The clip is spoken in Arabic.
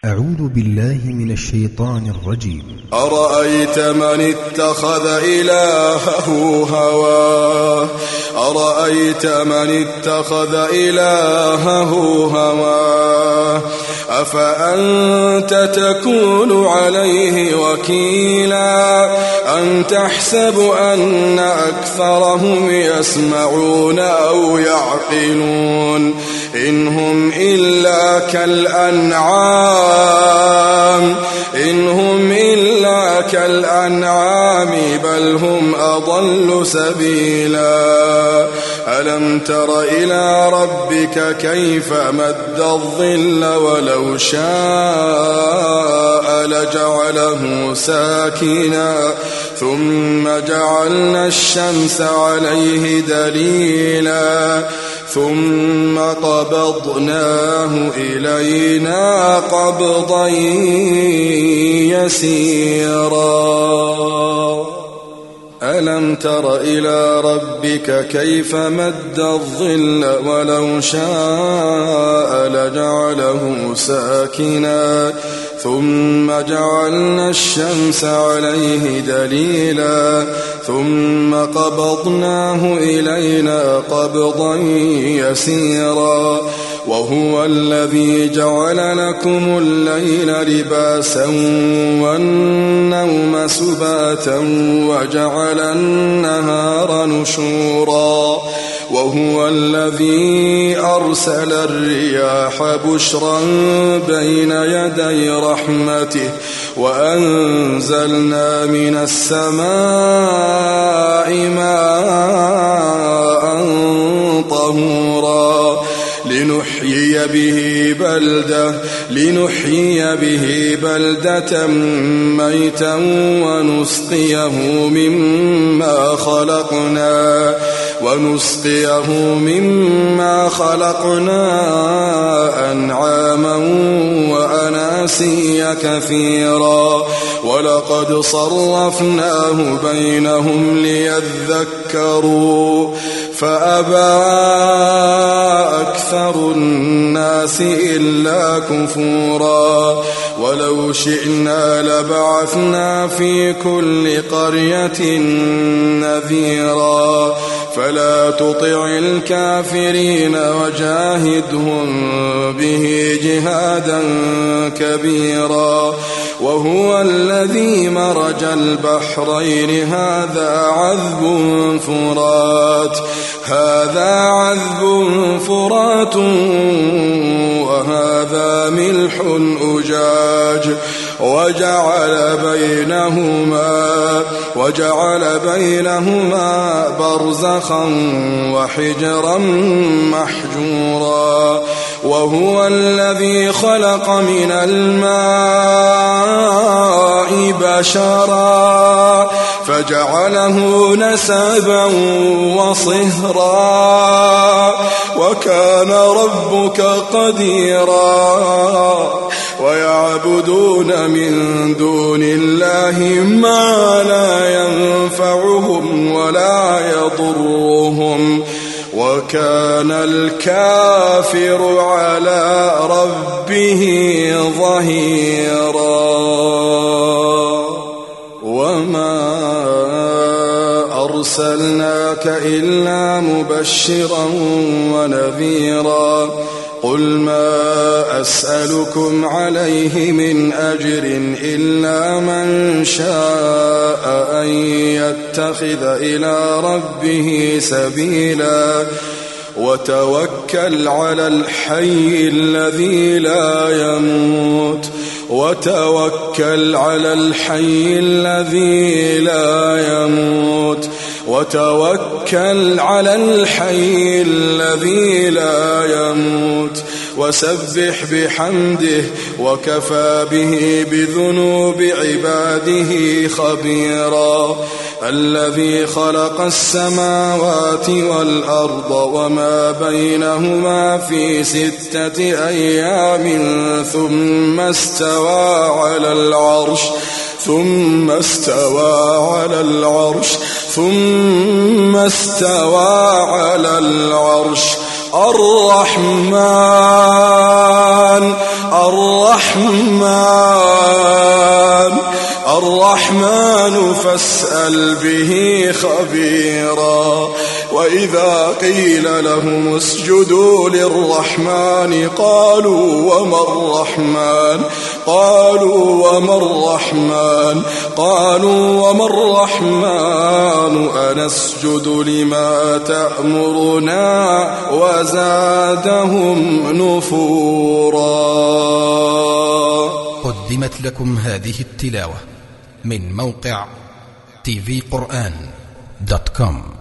أعوذ بالله من الشيطان الرجيم. أرأيت من اتخذ إلهه هواه أرأيت من اتخذ إلهه هواه أفأنت تكون عليه وكيلا أم تحسب أن أكثرهم يسمعون أو يعقلون إن هم إلا كالأنعام بل هم أضل سبيلا ألم تر إلى ربك كيف مد الظل ولو شاء لجعله ساكنا ثم جعلنا الشمس عليه دليلا ثم قبضناه إلينا قبضا يسيرا ألم تر إلى ربك كيف مد الظل ولو شاء لجعله ساكنا ثم جعلنا الشمس عليه دليلا ثم قبضناه إلينا قبضا يسيرا وهو الذي جعل لكم الليل لباسا والنوم سباتا وجعل النهار نشورا وهو الذي أرسل الرياح بشرا بين يدي رحمته وأنزلنا من السماء ماء طهورا لنحيي به بلدة ميتا ونسقيه مما خلقنا أنعاما وأناسيا كثيرا ولقد صرفناه بينهم ليذكروا فأبى أكثر الناس إلا كفورا ولو شئنا لبعثنا في كل قرية نذيرا فلا تطع الكافرين وجاهدهم به جهادا كبيرا وهو الذي مرج البحرين هذا عذب فرات وهذا ملح أجاج وجعل بينهما برزخا وحجرا محجورا وهو الذي خلق من الماء بشرا فجعله نسبا وصهرا وكان ربك قديرا ويعبدون من دون الله ما لا ينفعهم ولا يضرهم وكان الكافر على ربه ظهيرا وما أرسلناك إلا مبشرا ونذيرا قل ما أسألكم عليه من أجر إلا من شاء أن يتخذ إلى ربه سبيلا وتوكل على الحي الذي لا يموت وتوكل على الحي الذي لا يموت وسبح بحمده وكفى به بذنوب عباده خبيرا الذي خلق السماوات والأرض وما بينهما في 6 أيام ثم استوى على العرش الرحمن فاسأل به خبيرا. وإذا قيل لهم اسجدوا للرحمن قالوا وما الرحمن أنسجد لما تأمرنا وزادهم نفورا. قدمت لكم هذه التلاوة من موقع tvquran.com.